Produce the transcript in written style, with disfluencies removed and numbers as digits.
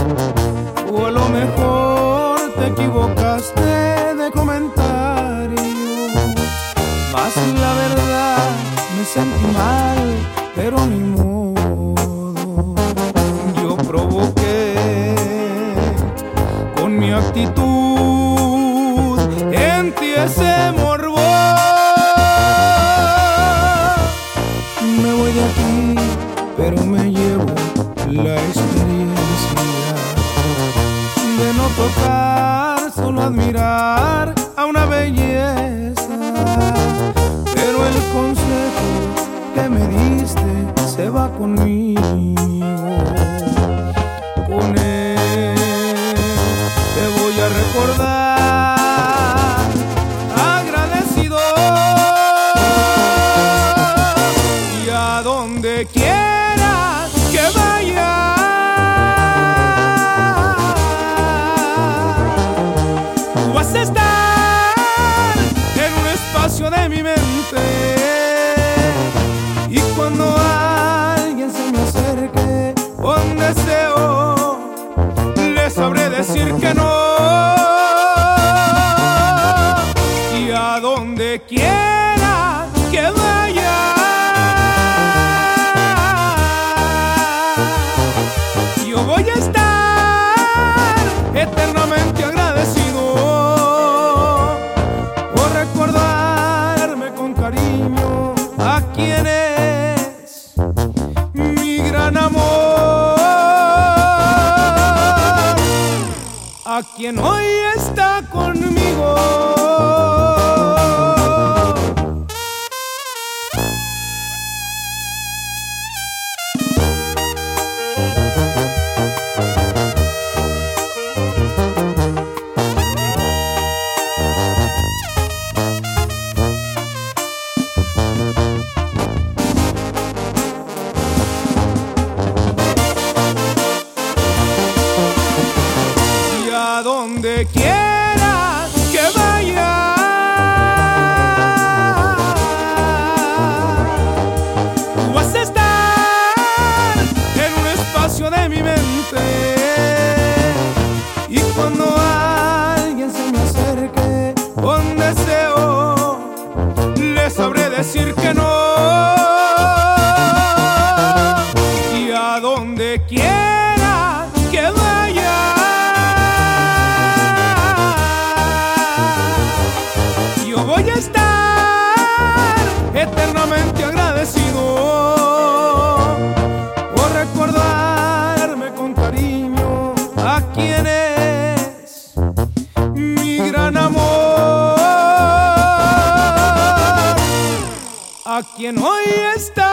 O a lo mejor te equivocaste de comentario, mas la verdad me sentí mal, pero ni modo. Yo provoqué con mi actitud en ti ese morbo. Me voy de aquí, pero me llevo la experiencia de no tocar, solo admirar a una belleza. Pero el consejo que me diste se va conmigo. Con él te voy a recordar agradecido, y a donde quiera que vaya tú vas a estar en un espacio de mi mente. Y cuando alguien se me acerque con deseo, le sabré decir que no. Y a donde quiera que vaya yo voy a estar eternamente agradecido por recordarme con cariño a quien es mi gran amor, a quien hoy está conmigo. Y a donde quiera que vaya tú vas a estar en un espacio de mi mente. Y cuando alguien se me acerque con deseo, le sabré decir que no. Y a donde quiera que vaya yo voy a estar eternamente agradecido por recordarme con cariño a quien es mi gran amor, a quien hoy está